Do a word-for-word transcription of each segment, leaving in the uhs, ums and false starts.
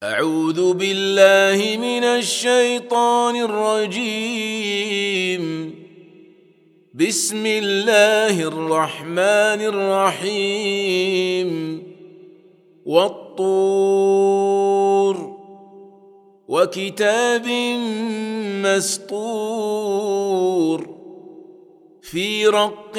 أعوذ بالله من الشيطان الرجيم. بسم الله الرحمن الرحيم. والطور وكتاب مسطور في رق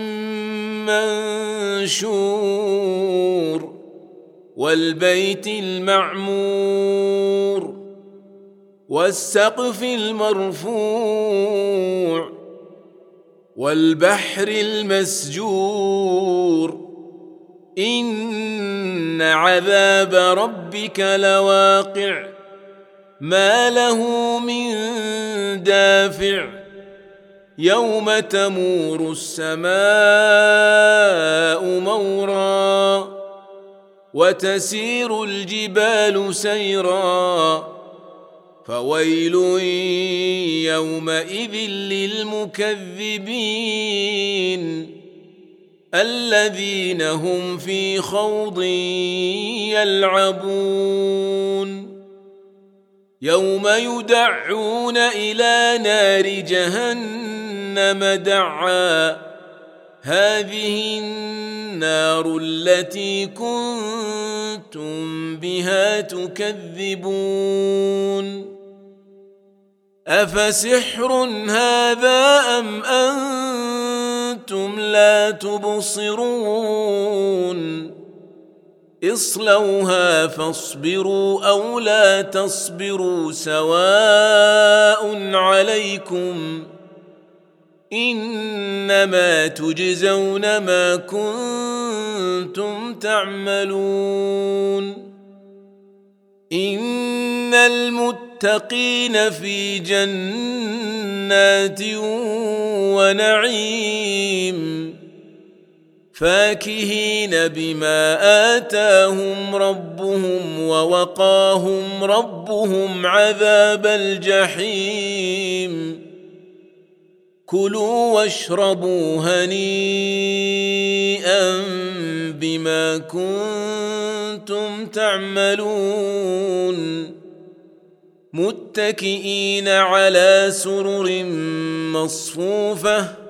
منشور والبيت المعمور والسقف المرفوع والبحر المسجور إن عذاب ربك لواقع ما له من دافع يوم تمور السماء مورا وتسير الجبال سيرا فويل يومئذ للمكذبين الذين هم في خوض يلعبون يوم يدعون إلى نار جهنم دعا هذه النار التي كنتم بها تكذبون أفسحر هذا أم أنتم لا تبصرون اصلوها فاصبروا أو لا تصبروا سواء عليكم إنما تجزون ما كنتم تعملون إن المتقين في جنات ونعيم فاكهين بما آتاهم ربهم ووقاهم ربهم عذاب الجحيم كلوا واشربوا هنيئا بما كنتم تعملون متكئين على سرر مصفوفة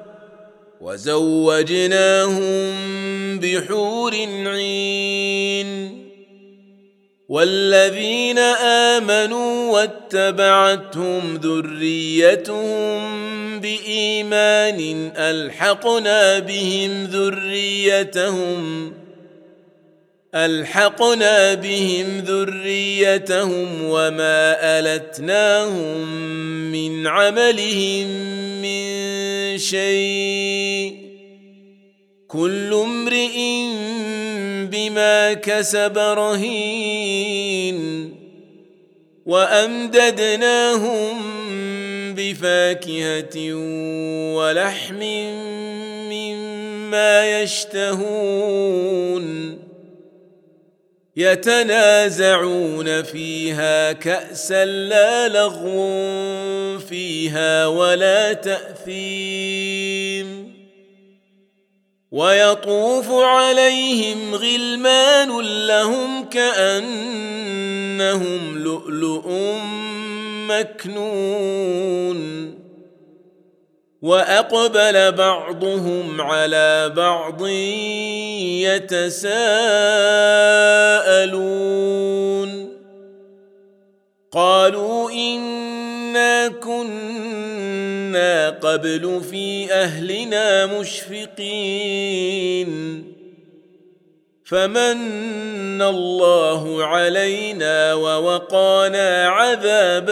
وزوجناهم بحور عين والذين آمنوا واتبعتهم ذريتهم بإيمان ألحقنا بهم ذريتهم ألحقنا بهم ذريتهم وما ألتناهم من عملهم من شيء كل امرئ بما كسب رهين وأمددناهم بفاكهة ولحم مما يشتهون يتنازعون فيها كأسا لا لغو فيها ولا تأثيم ويطوف عليهم غلمان لهم كأنهم لؤلؤ مكنون وأقبل بعضهم على بعض يتساءلون قالوا إنا كنا قبل في أهلنا مشفقين فمن الله علينا ووقانا عذاب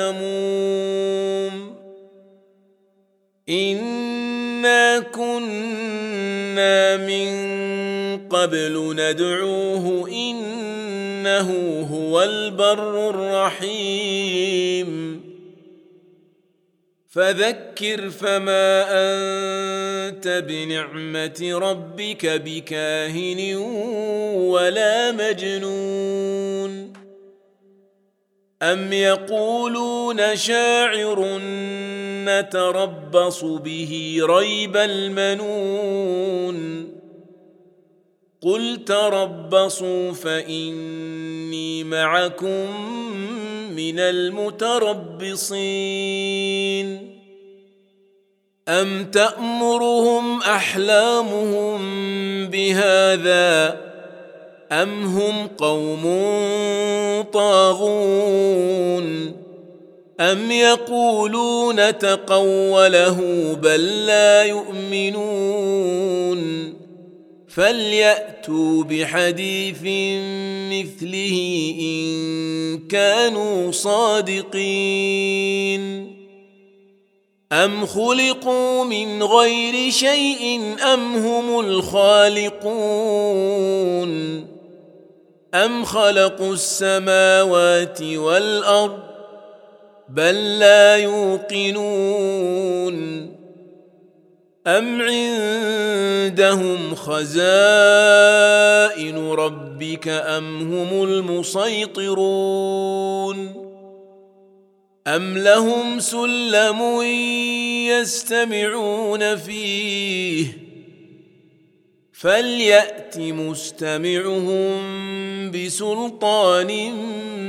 السموم إنا كنا من قبل ندعوه إنه هو البر الرحيم فذكر فما أنت بنعمة ربك بكاهن ولا مجنون أم يقولون شاعر نتربص به ريب المنون قل تربصوا فإني معكم من المتربصين أم تأمرهم أحلامهم بهذا أم هم قوم طاغون أم يقولون تقوله بل لا يؤمنون فليأتوا بحديث مثله إن كانوا صادقين أم خلقوا من غير شيء أم هم الخالقون أم خلقوا السماوات والأرض بل لا يوقنون أم عندهم خزائن ربك أم هم المسيطرون أم لهم سلم يستمعون فيه فليأت مستمعهم بسلطان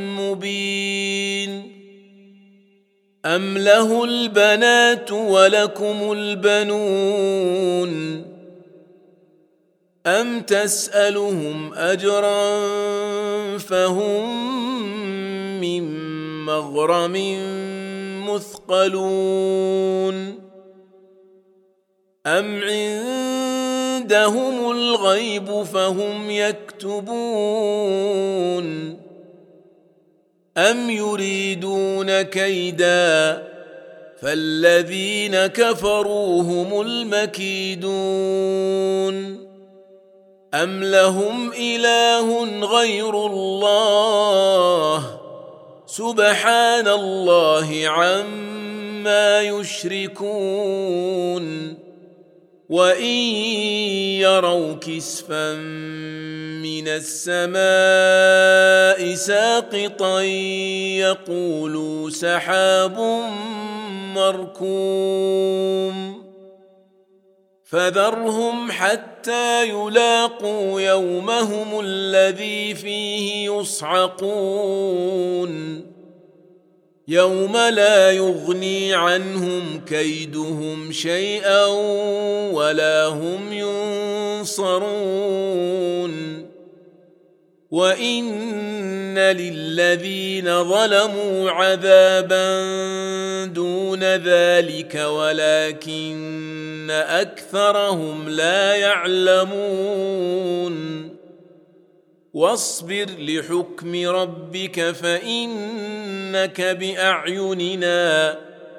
مبين أم له البنات ولكم البنون أم تسألهم أجرا فهم من مغرم مثقلون أم عندهم الغيب فهم يكتبون أم يريدون كيدا فالذين كفروا هم المكيدون أم لهم إله غير الله سبحان الله عما يشركون وإن يروا كسفا من السماء ساقطا يقولوا سحاب مركوم فذرهم حتى يلاقوا يومهم الذي فيه يصعقون يوم لا يغني عنهم كيدهم شيئا ولا هم ينصرون وإن للذين ظلموا عذابا دون ذلك ولكن أكثرهم لا يعلمون واصبر لحكم ربك فإنك بأعيننا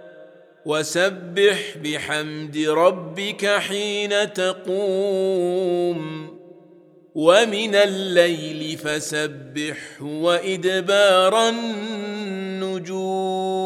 وسبح بحمد ربك حين تقوم ومن الليل فسبحه وإدبار النجوم